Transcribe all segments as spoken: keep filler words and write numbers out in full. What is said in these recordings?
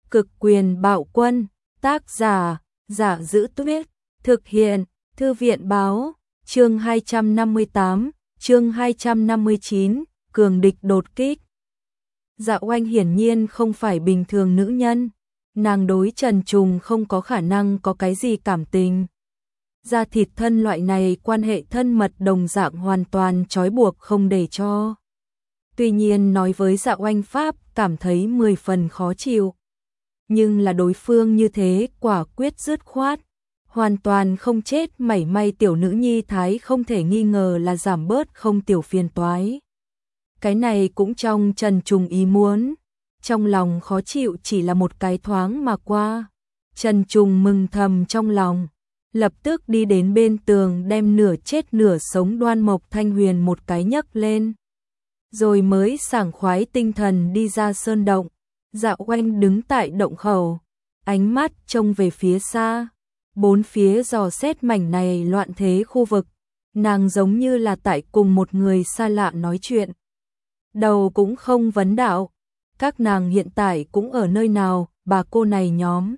Cực quyền bạo quân, tác giả, Giả Giữ Tuyết, thực hiện, Thư viện báo, chương hai trăm năm mươi tám, chương hai trăm năm mươi chín, cường địch đột kích. Dạ Oanh hiển nhiên không phải bình thường nữ nhân, nàng đối Trần Trùng không có khả năng có cái gì cảm tình. Da thịt thân loại này quan hệ thân mật đồng dạng hoàn toàn trói buộc không để cho. Tuy nhiên nói với Dạ Oanh pháp cảm thấy mười phần khó chịu. Nhưng là đối phương như thế quả quyết dứt khoát, hoàn toàn không chết mảy may, tiểu nữ nhi thái không thể nghi ngờ là giảm bớt không tiểu phiền toái. Cái này cũng trong Trần Trùng ý muốn, trong lòng khó chịu chỉ là một cái thoáng mà qua. Trần Trùng mừng thầm trong lòng, lập tức đi đến bên tường đem nửa chết nửa sống Đoan Mộc Thanh Huyền một cái nhấc lên. Rồi mới sảng khoái tinh thần đi ra sơn động. Dạ Oanh đứng tại động khẩu, ánh mắt trông về phía xa, bốn phía dò xét mảnh này loạn thế khu vực, nàng giống như là tại cùng một người xa lạ nói chuyện. Đầu cũng không vấn đạo, các nàng hiện tại cũng ở nơi nào, bà cô này nhóm.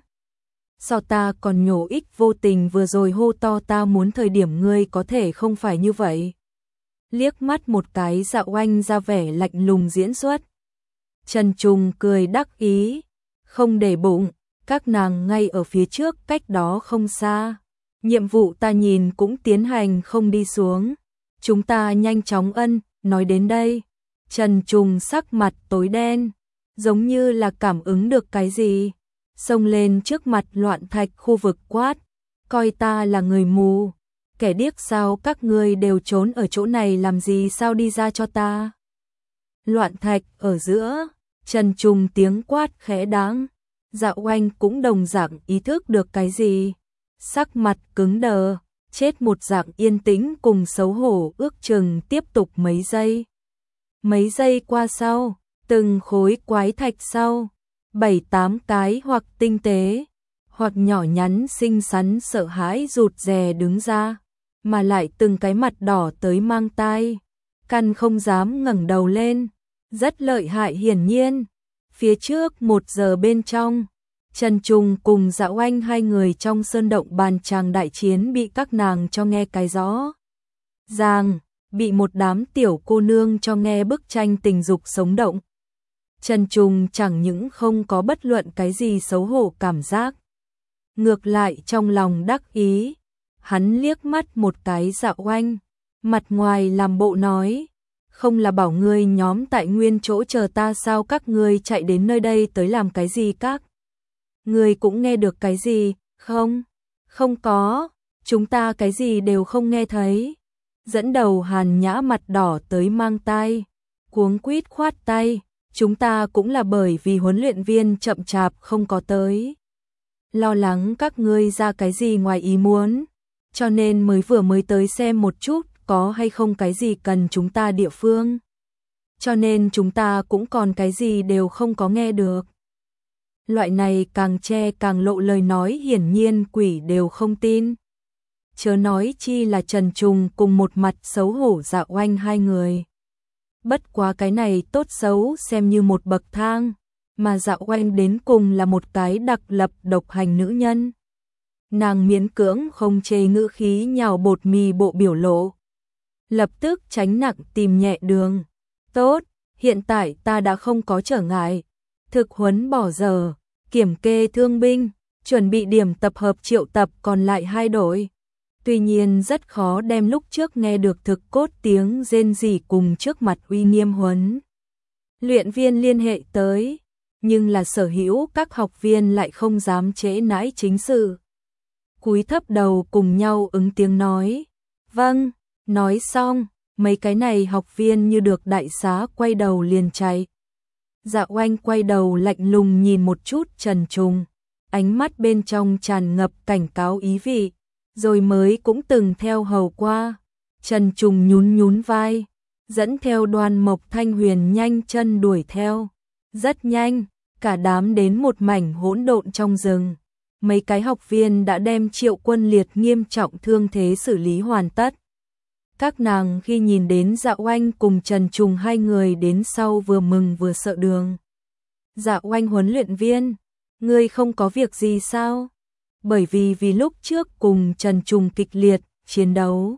Sao ta còn nhổ ích vô tình vừa rồi hô to ta muốn thời điểm ngươi có thể không phải như vậy. Liếc mắt một cái Dạ Oanh ra vẻ lạnh lùng diễn xuất. Trần Trùng cười đắc ý, không để bụng, các nàng ngay ở phía trước cách đó không xa. Nhiệm vụ ta nhìn cũng tiến hành không đi xuống. Chúng ta nhanh chóng ân, nói đến đây. Trần Trùng sắc mặt tối đen, giống như là cảm ứng được cái gì. Xông lên trước mặt Loạn Thạch khu vực quát, coi ta là người mù. Kẻ điếc sao các ngươi đều trốn ở chỗ này làm gì, sao đi ra cho ta. Loạn Thạch ở giữa, Trần Trùng tiếng quát khẽ đáng. Dạ Oanh cũng đồng dạng ý thức được cái gì, sắc mặt cứng đờ, chết một dạng yên tĩnh cùng xấu hổ ước chừng tiếp tục mấy giây. Mấy giây qua sau, từng khối quái thạch sau, bảy tám cái hoặc tinh tế, hoặc nhỏ nhắn xinh xắn sợ hãi rụt rè đứng ra, mà lại từng cái mặt đỏ tới mang tai, căn không dám ngẩng đầu lên. Rất lợi hại hiển nhiên. Phía trước một giờ bên trong, Trần Trùng cùng Dạ Oanh hai người trong sơn động bàn tràng đại chiến bị các nàng cho nghe cái rõ ràng, bị một đám tiểu cô nương cho nghe bức tranh tình dục sống động. Trần Trùng chẳng những không có bất luận cái gì xấu hổ cảm giác, ngược lại trong lòng đắc ý, hắn liếc mắt một cái Dạ Oanh, mặt ngoài làm bộ nói, không là bảo ngươi nhóm tại nguyên chỗ chờ ta sao, các ngươi chạy đến nơi đây tới làm cái gì, các ngươi cũng nghe được cái gì, không? Không có, chúng ta cái gì đều không nghe thấy. Dẫn đầu Hàn Nhã mặt đỏ tới mang tai, cuống quýt khoát tay, chúng ta cũng là bởi vì huấn luyện viên chậm chạp không có tới. Lo lắng các ngươi ra cái gì ngoài ý muốn, cho nên mới vừa mới tới xem một chút có hay không cái gì cần chúng ta địa phương. Cho nên chúng ta cũng còn cái gì đều không có nghe được. Loại này càng che càng lộ lời nói hiển nhiên quỷ đều không tin. Chớ nói chi là Trần Trùng cùng một mặt xấu hổ Dạ Oanh hai người. Bất quá cái này tốt xấu xem như một bậc thang, mà Dạ Oanh đến cùng là một cái đặc lập độc hành nữ nhân. Nàng miễn cưỡng không chê ngữ khí nhào bột mì bộ biểu lộ. Lập tức tránh nặng tìm nhẹ đường. Tốt, hiện tại ta đã không có trở ngại. Thực huấn bỏ giờ, kiểm kê thương binh, chuẩn bị điểm tập hợp triệu tập còn lại hai đội. Tuy nhiên rất khó đem lúc trước nghe được thực cốt tiếng rên rỉ cùng trước mặt uy nghiêm huấn luyện viên liên hệ tới, nhưng là sở hữu các học viên lại không dám trễ nãi chính sự. Cúi thấp đầu cùng nhau ứng tiếng nói, vâng. Nói xong, mấy cái này học viên như được đại xá quay đầu liền chạy. Dạ Oanh quay đầu lạnh lùng nhìn một chút Trần Trùng, ánh mắt bên trong tràn ngập cảnh cáo ý vị, rồi mới cũng từng theo hầu qua. Trần Trùng nhún nhún vai, dẫn theo Đoan Mộc Thanh Huyền nhanh chân đuổi theo. Rất nhanh, cả đám đến một mảnh hỗn độn trong rừng. Mấy cái học viên đã đem Triệu Quân Liệt nghiêm trọng thương thế xử lý hoàn tất. Các nàng khi nhìn đến Dạ Oanh cùng Trần Trùng hai người đến sau vừa mừng vừa sợ đường. Dạ Oanh huấn luyện viên, Ngươi không có việc gì sao? Bởi vì vì lúc trước cùng Trần Trùng kịch liệt, chiến đấu.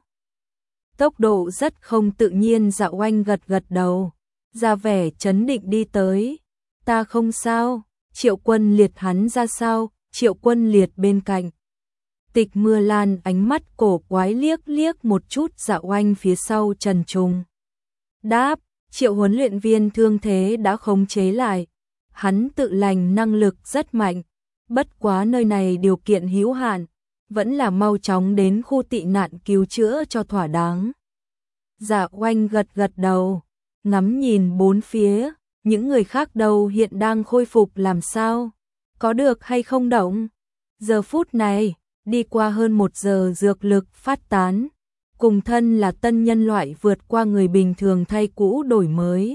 Tốc độ rất không tự nhiên. Dạ Oanh gật gật đầu, ra vẻ trấn định đi tới. Ta không sao. Triệu Quân Liệt hắn ra sao? Triệu Quân Liệt bên cạnh. Tịch Mưa Lan ánh mắt cổ quái liếc liếc một chút Dạ Oanh phía sau Trần Trùng. Đáp, Triệu huấn luyện viên thương thế đã khống chế lại. Hắn tự lành năng lực rất mạnh. Bất quá nơi này điều kiện hữu hạn, vẫn là mau chóng đến khu tị nạn cứu chữa cho thỏa đáng. Dạ Oanh gật gật đầu, ngắm nhìn bốn phía, những người khác đâu hiện đang khôi phục làm sao? Có được hay không động? Giờ phút này, đi qua hơn một giờ dược lực phát tán, cùng thân là tân nhân loại vượt qua người bình thường thay cũ đổi mới.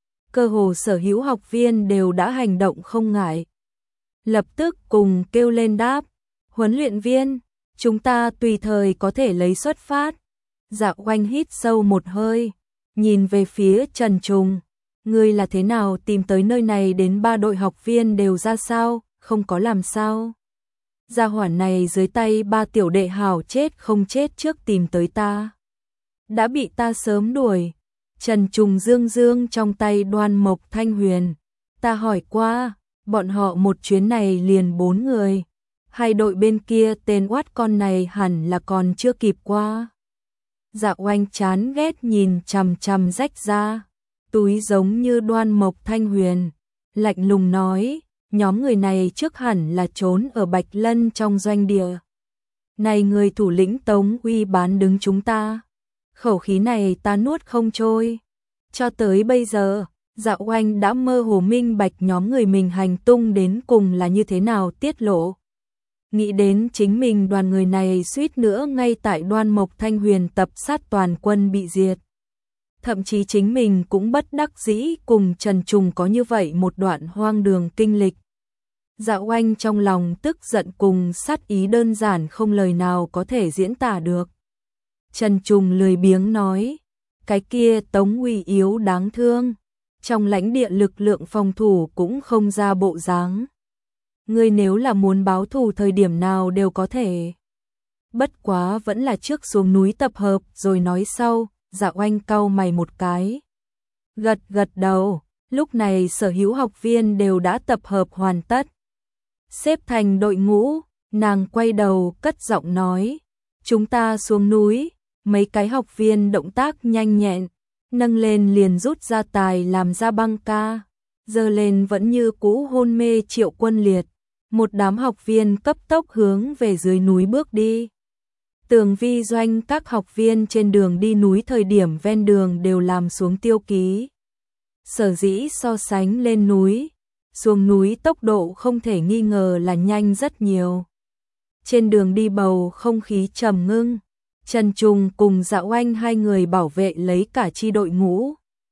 Cơ hồ sở hữu học viên đều đã hành động không ngại. Lập tức cùng kêu lên đáp, huấn luyện viên, chúng ta tùy thời có thể lấy xuất phát. Dạ Oanh hít sâu một hơi, nhìn về phía Trần Trùng, ngươi là thế nào tìm tới nơi này, đến ba đội học viên đều ra sao, không có làm sao? Gia hỏa này dưới tay ba tiểu đệ hảo chết không chết trước tìm tới ta. Đã bị ta sớm đuổi. Trần Trùng dương dương trong tay Đoan Mộc Thanh Huyền. Ta hỏi qua, bọn họ một chuyến này liền bốn người. Hai đội bên kia tên oát con này hẳn là còn chưa kịp qua. Dạ Oanh chán ghét nhìn chằm chằm rách ra túi giống như Đoan Mộc Thanh Huyền, lạnh lùng nói, nhóm người này trước hẳn là trốn ở Bạch Lân trong doanh địa. Này người thủ lĩnh Tống Uy bán đứng chúng ta. Khẩu khí này ta nuốt không trôi. Cho tới bây giờ, Dạ Oanh đã mơ hồ minh bạch nhóm người mình hành tung đến cùng là như thế nào tiết lộ. Nghĩ đến chính mình đoàn người này suýt nữa ngay tại Đoan Mộc Thanh Huyền tập sát toàn quân bị diệt. Thậm chí chính mình cũng bất đắc dĩ cùng Trần Trùng có như vậy một đoạn hoang đường kinh lịch. Dạ Oanh trong lòng tức giận cùng sát ý đơn giản không lời nào có thể diễn tả được. Trần Trùng lười biếng nói, cái kia Tống Uy yếu đáng thương, trong lãnh địa lực lượng phòng thủ cũng không ra bộ dáng. Ngươi nếu là muốn báo thù thời điểm nào đều có thể. Bất quá vẫn là trước xuống núi tập hợp rồi nói sau. Dạ Oanh cau mày một cái. Gật gật đầu, lúc này sở hữu học viên đều đã tập hợp hoàn tất. Xếp thành đội ngũ, nàng quay đầu cất giọng nói, chúng ta xuống núi. Mấy cái học viên động tác nhanh nhẹn, nâng lên liền rút ra tài làm ra băng ca, giơ lên vẫn như cũ hôn mê Triệu Quân Liệt. Một đám học viên cấp tốc hướng về dưới núi bước đi. Tường vi doanh các học viên trên đường đi núi thời điểm ven đường đều làm xuống tiêu ký. Sở dĩ so sánh lên núi, xuống núi tốc độ không thể nghi ngờ là nhanh rất nhiều. Trên đường đi bầu không khí trầm ngưng, Trần Trùng cùng Dạ Oanh hai người bảo vệ lấy cả chi đội ngũ.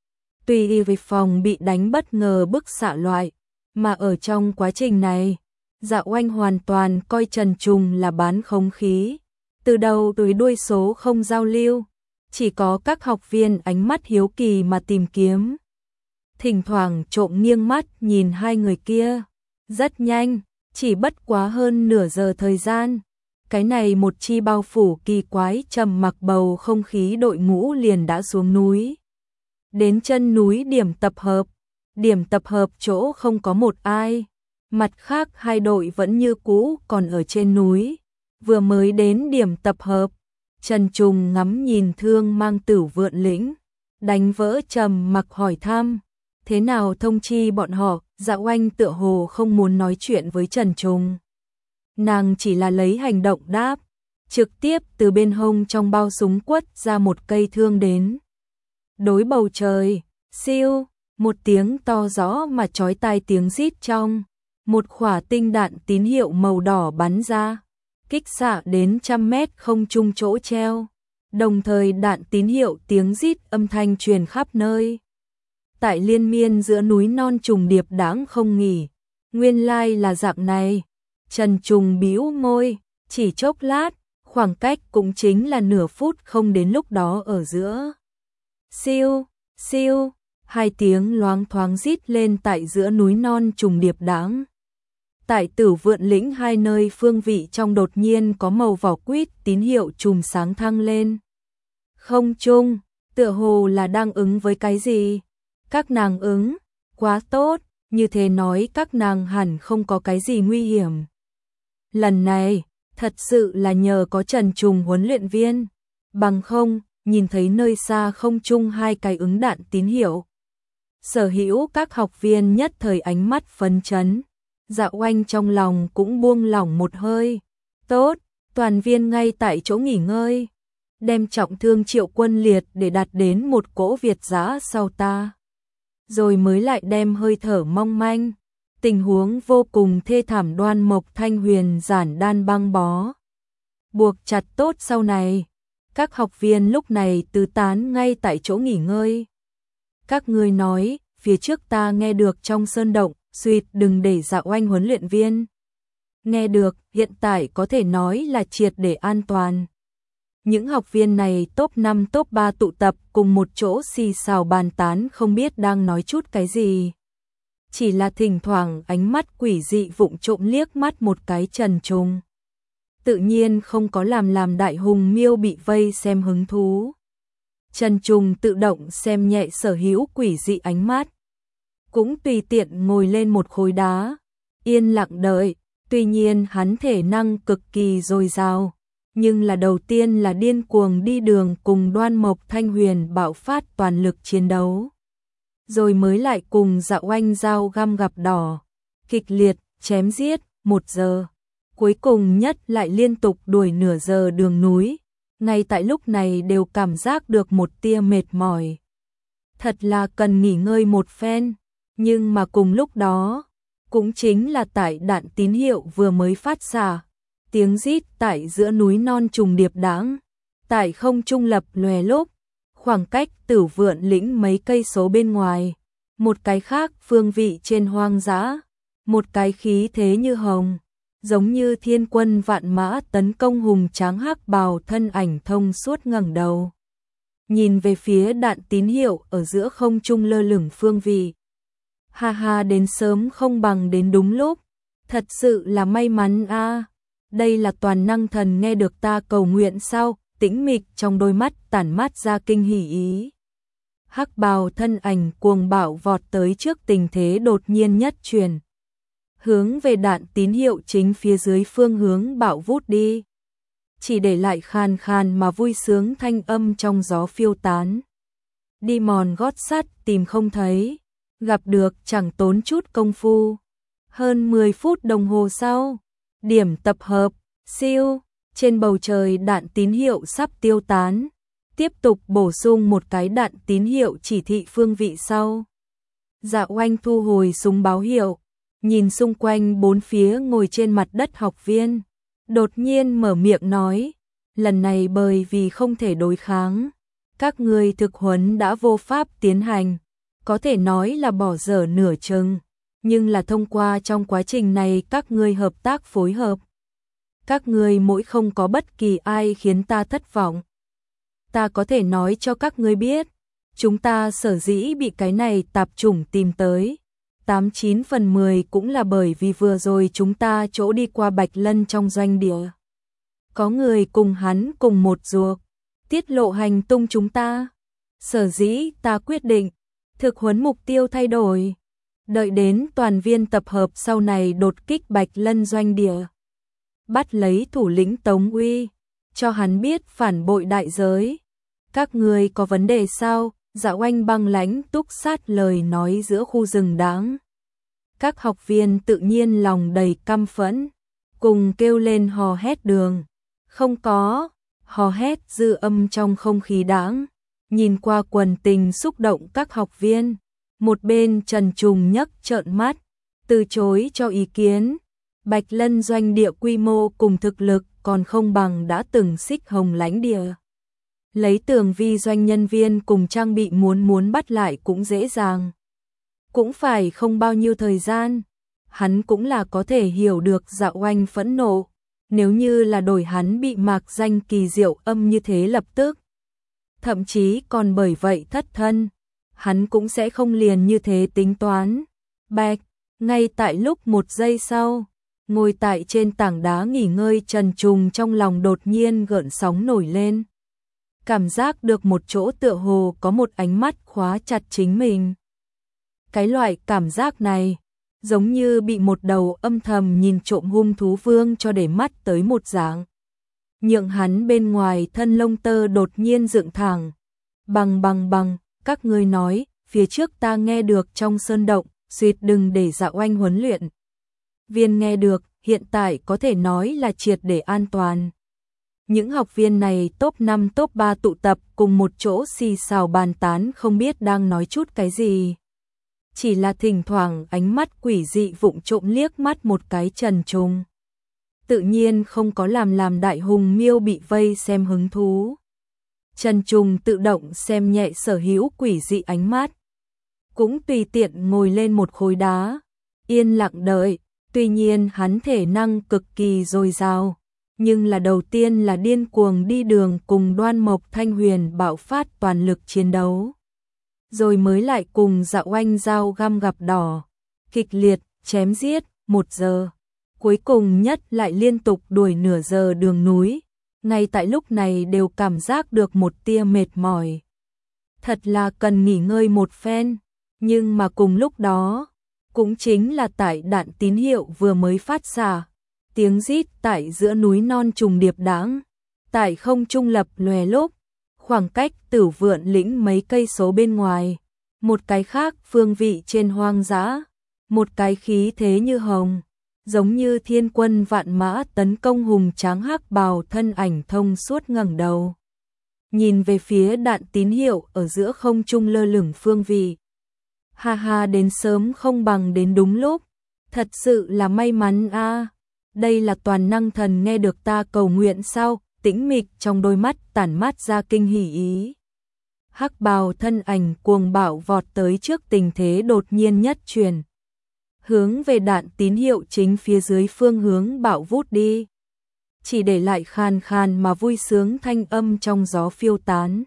Tuy y về phòng bị đánh bất ngờ bức xạ loại, mà ở trong quá trình này, Dạ Oanh hoàn toàn coi Trần Trùng là bán không khí. Từ đầu tới đuôi số không giao lưu, chỉ có các học viên ánh mắt hiếu kỳ mà tìm kiếm. Thỉnh thoảng trộm nghiêng mắt nhìn hai người kia. Rất nhanh, chỉ bất quá hơn nửa giờ thời gian. Cái này một chi bao phủ kỳ quái trầm mặc bầu không khí đội ngũ liền đã xuống núi. Đến chân núi điểm tập hợp. Điểm tập hợp chỗ không có một ai. Mặt khác hai đội vẫn như cũ còn ở trên núi. Vừa mới đến điểm tập hợp, Trần Trùng ngắm nhìn Thương Mang Tửu Vượn Lĩnh, đánh vỡ trầm mặc hỏi thăm, thế nào thông chi bọn họ? Dạ Oanh tựa hồ không muốn nói chuyện với Trần Trùng. Nàng chỉ là lấy hành động đáp, trực tiếp từ bên hông trong bao súng quất ra một cây thương đến. Đối bầu trời, siêu, một tiếng to rõ mà chói tai tiếng rít trong, một quả tinh đạn tín hiệu màu đỏ bắn ra. Kích xạ đến trăm mét không trung chỗ treo, đồng thời đạn tín hiệu tiếng rít âm thanh truyền khắp nơi. Tại liên miên giữa núi non trùng điệp đáng không nghỉ, nguyên lai là dạng này. Trần Trùng bĩu môi, chỉ chốc lát, khoảng cách cũng chính là nửa phút không đến lúc đó ở giữa. Siêu, siêu, hai tiếng loáng thoáng rít lên tại giữa núi non trùng điệp đáng. Tại Tử Vượn lĩnh hai nơi phương vị trong đột nhiên có màu vỏ quýt tín hiệu chùm sáng thăng lên. Không trung, tựa hồ là đang ứng với cái gì? Các nàng ứng, quá tốt, như thế nói các nàng hẳn không có cái gì nguy hiểm. Lần này, thật sự là nhờ có Trần Trùng huấn luyện viên, bằng không, nhìn thấy nơi xa không trung hai cái ứng đạn tín hiệu. Sở hữu các học viên nhất thời ánh mắt phấn chấn, Dạ Oanh trong lòng cũng buông lỏng một hơi. Tốt, toàn viên ngay tại chỗ nghỉ ngơi, đem trọng thương Triệu Quân Liệt để đặt đến một cỗ Việt giã sau ta. Rồi mới lại đem hơi thở mong manh, tình huống vô cùng thê thảm Đoan Mộc Thanh Huyền giản đan băng bó. Buộc chặt tốt sau này, các học viên lúc này tứ tán ngay tại chỗ nghỉ ngơi. Các ngươi nói, phía trước ta nghe được trong sơn động, suýt đừng để Dạ Oanh huấn luyện viên. Nghe được, hiện tại có thể nói là triệt để an toàn. Những học viên này top năm top ba tụ tập cùng một chỗ xì xào bàn tán không biết đang nói chút cái gì. Chỉ là thỉnh thoảng ánh mắt quỷ dị vụng trộm liếc mắt một cái Trần Trùng. Tự nhiên không có làm làm Đại Hùng Miêu bị vây xem hứng thú. Trần Trùng tự động xem nhẹ sở hữu quỷ dị ánh mắt. Cũng tùy tiện ngồi lên một khối đá, yên lặng đợi, tuy nhiên hắn thể năng cực kỳ dồi dào. Nhưng là đầu tiên là điên cuồng đi đường cùng Đoan Mộc Thanh Huyền bạo phát toàn lực chiến đấu. Rồi mới lại cùng Dạ Oanh dao găm gặp đỏ, kịch liệt, chém giết, một giờ. Cuối cùng nhất lại liên tục đuổi nửa giờ đường núi, ngay tại lúc này đều cảm giác được một tia mệt mỏi. Thật là cần nghỉ ngơi một phen, nhưng mà cùng lúc đó, cũng chính là tại đạn tín hiệu vừa mới phát xạ. Tiếng rít tại giữa núi non trùng điệp đãng, tại không trung lập lòe lúc, khoảng cách Tử Vượn lĩnh mấy cây số bên ngoài, một cái khác phương vị trên hoang dã, một cái khí thế như hồng, giống như thiên quân vạn mã tấn công hùng tráng hắc bào thân ảnh thông suốt ngẩng đầu, nhìn về phía đạn tín hiệu ở giữa không trung lơ lửng phương vị. Ha ha, đến sớm không bằng đến đúng lúc, thật sự là may mắn a. À. Đây là toàn năng thần nghe được ta cầu nguyện sao? Tĩnh mịch trong đôi mắt tản mát ra kinh hỉ ý. Hắc bào thân ảnh cuồng bạo vọt tới trước, tình thế đột nhiên nhất chuyển, hướng về đạn tín hiệu chính phía dưới phương hướng bạo vút đi, chỉ để lại khàn khàn mà vui sướng thanh âm trong gió phiêu tán. Đi mòn gót sắt tìm không thấy, gặp được chẳng tốn chút công phu. Hơn mười phút đồng hồ sau, điểm tập hợp, siêu, trên bầu trời đạn tín hiệu sắp tiêu tán, tiếp tục bổ sung một cái đạn tín hiệu chỉ thị phương vị sau. Dạ Oanh thu hồi súng báo hiệu, nhìn xung quanh bốn phía ngồi trên mặt đất học viên, đột nhiên mở miệng nói, lần này bởi vì không thể đối kháng, các ngươi thực huấn đã vô pháp tiến hành, có thể nói là bỏ dở nửa chừng. Nhưng là thông qua trong quá trình này các ngươi hợp tác phối hợp. Các ngươi mỗi không có bất kỳ ai khiến ta thất vọng. Ta có thể nói cho các ngươi biết, chúng ta sở dĩ bị cái này tạp chủng tìm tới, tám chín phần mười cũng là bởi vì vừa rồi chúng ta chỗ đi qua Bạch Lân trong doanh địa. Có người cùng hắn cùng một ruột, tiết lộ hành tung chúng ta. Sở dĩ ta quyết định, thực huấn mục tiêu thay đổi. Đợi đến toàn viên tập hợp sau này đột kích Bạch Lân doanh địa, bắt lấy thủ lĩnh Tống Uy, cho hắn biết phản bội đại giới. Các người có vấn đề sao? Dạ Oanh băng lãnh túc sát lời nói giữa khu rừng đáng. Các học viên tự nhiên lòng đầy căm phẫn, cùng kêu lên hò hét đường. Không có, hò hét dư âm trong không khí đáng. Nhìn qua quần tình xúc động các học viên, một bên Trần Trùng nhấc trợn mắt, từ chối cho ý kiến. Bạch Lân doanh địa quy mô cùng thực lực còn không bằng đã từng Xích Hồng lãnh địa. Lấy Tường Vi doanh nhân viên cùng trang bị muốn muốn bắt lại cũng dễ dàng. Cũng phải không bao nhiêu thời gian. Hắn cũng là có thể hiểu được Dạ Oanh phẫn nộ. Nếu như là đổi hắn bị mạc danh kỳ diệu âm như thế lập tức, thậm chí còn bởi vậy thất thân, hắn cũng sẽ không liền như thế tính toán. Bạch, ngay tại lúc một giây sau, Ngồi tại trên tảng đá nghỉ ngơi Trần Trùng trong lòng đột nhiên gợn sóng nổi lên. Cảm giác được một chỗ tựa hồ có một ánh mắt khóa chặt chính mình. Cái loại cảm giác này, giống như bị một đầu âm thầm nhìn trộm hung thú vương cho để mắt tới một dạng. Nhượng hắn bên ngoài thân lông tơ đột nhiên dựng thẳng. Bằng bằng bằng, các ngươi nói, phía trước ta nghe được trong sơn động, suýt đừng để Dạ Oanh huấn luyện. Viên nghe được, hiện tại có thể nói là triệt để an toàn. Những học viên này top năm top ba tụ tập cùng một chỗ xì xào bàn tán không biết đang nói chút cái gì. Chỉ là thỉnh thoảng ánh mắt quỷ dị vụng trộm liếc mắt một cái Trần Trùng. Tự nhiên không có làm làm đại hùng miêu bị vây xem hứng thú. Trần Trùng tự động xem nhẹ sở hữu quỷ dị ánh mắt. Cũng tùy tiện ngồi lên một khối đá. Yên lặng đợi, tuy nhiên hắn thể năng cực kỳ dồi dào. Nhưng là đầu tiên là điên cuồng đi đường cùng Đoan Mộc Thanh Huyền bạo phát toàn lực chiến đấu. Rồi mới lại cùng Dạ Oanh dao găm gặp đỏ. Kịch liệt, chém giết, một giờ. Cuối cùng nhất lại liên tục đuổi nửa giờ đường núi. Ngay tại lúc này đều cảm giác được một tia mệt mỏi. Thật là cần nghỉ ngơi một phen. Nhưng mà cùng lúc đó, cũng chính là tại đạn tín hiệu vừa mới phát xạ. Tiếng rít tại giữa núi non trùng điệp đãng, tại không trung lập lòe lốp, khoảng cách Tử Vượn lĩnh mấy cây số bên ngoài, một cái khác phương vị trên hoang dã, một cái khí thế như hồng, giống như thiên quân vạn mã tấn công hùng tráng hắc bào thân ảnh thông suốt ngẩng đầu. Nhìn về phía đạn tín hiệu ở giữa không trung lơ lửng phương vị. Ha ha, đến sớm không bằng đến đúng lúc, thật sự là may mắn a. À. Đây là toàn năng thần nghe được ta cầu nguyện sao? Tĩnh mịch trong đôi mắt tản mát ra kinh hỉ ý. Hắc bào thân ảnh cuồng bạo vọt tới trước tình thế đột nhiên nhất chuyển. Hướng về đạn tín hiệu chính phía dưới phương hướng bạo vút đi. Chỉ để lại khàn khàn mà vui sướng thanh âm trong gió phiêu tán.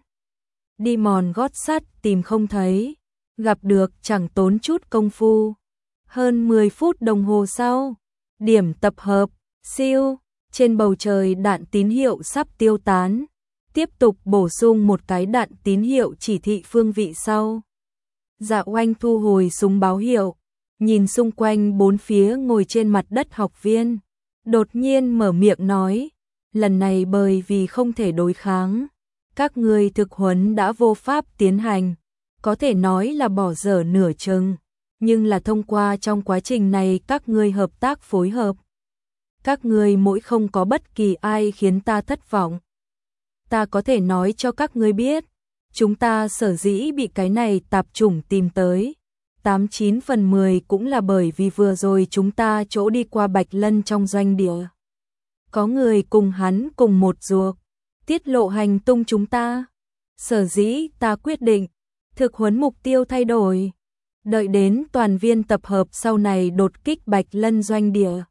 Đi mòn gót sắt tìm không thấy, gặp được chẳng tốn chút công phu. Hơn mười phút đồng hồ sau, điểm tập hợp, siêu, trên bầu trời đạn tín hiệu sắp tiêu tán, tiếp tục bổ sung một cái đạn tín hiệu chỉ thị phương vị sau. Dạ Oanh thu hồi súng báo hiệu, nhìn xung quanh bốn phía ngồi trên mặt đất học viên, đột nhiên mở miệng nói, lần này bởi vì không thể đối kháng, các người thực huấn đã vô pháp tiến hành, có thể nói là bỏ dở nửa chừng, nhưng là thông qua trong quá trình này các ngươi hợp tác phối hợp. Các ngươi mỗi không có bất kỳ ai khiến ta thất vọng. Ta có thể nói cho các ngươi biết, chúng ta sở dĩ bị cái này tạp chủng tìm tới, tám chín phần mười cũng là bởi vì vừa rồi chúng ta chỗ đi qua Bạch Lân trong doanh địa. Có người cùng hắn cùng một ruột, tiết lộ hành tung chúng ta. Sở dĩ ta quyết định, thực huấn mục tiêu thay đổi. Đợi đến toàn viên tập hợp sau này đột kích Bạch Lân doanh địa.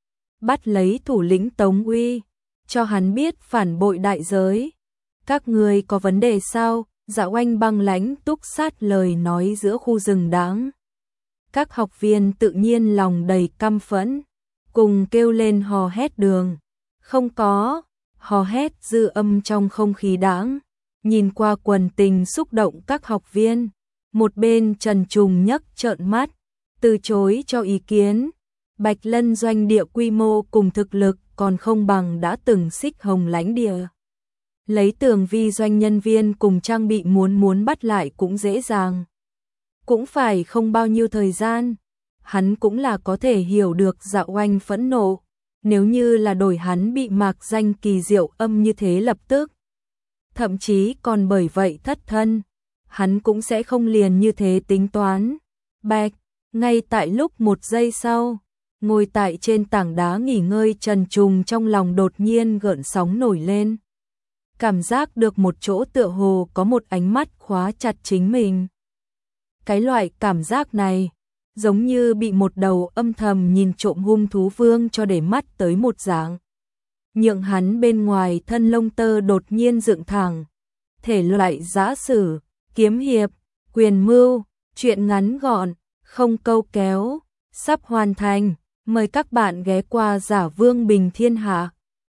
Bắt lấy thủ lĩnh Tống Uy, cho hắn biết phản bội đại giới. Các người có vấn đề sao? Dạ Oanh băng lãnh túc sát lời nói giữa khu rừng đáng. Các học viên tự nhiên lòng đầy căm phẫn, cùng kêu lên hò hét đường. Không có, hò hét dư âm trong không khí đáng. Nhìn qua quần tình xúc động các học viên, một bên Trần Trùng nhấc trợn mắt, từ chối cho ý kiến. Bạch Lân doanh địa quy mô cùng thực lực còn không bằng đã từng Xích Hồng lãnh địa. Lấy tường vi doanh nhân viên cùng trang bị muốn muốn bắt lại cũng dễ dàng. Cũng phải không bao nhiêu thời gian. Hắn cũng là có thể hiểu được Dạ Oanh phẫn nộ. Nếu như là đổi hắn bị mạc danh kỳ diệu âm như thế lập tức. Thậm chí còn bởi vậy thất thân. Hắn cũng sẽ không liền như thế tính toán. Bạch, ngay tại lúc một giây sau. Ngồi tại trên tảng đá nghỉ ngơi Trần Trùng trong lòng đột nhiên gợn sóng nổi lên. Cảm giác được một chỗ tựa hồ có một ánh mắt khóa chặt chính mình. Cái loại cảm giác này, giống như bị một đầu âm thầm nhìn trộm hung thú vương cho để mắt tới một dạng. Nhượng hắn bên ngoài thân lông tơ đột nhiên dựng thẳng. Thể loại giã sử, kiếm hiệp, quyền mưu, chuyện ngắn gọn, không câu kéo, sắp hoàn thành. Mời các bạn ghé qua Giả Vương Bình Thiên Hạ.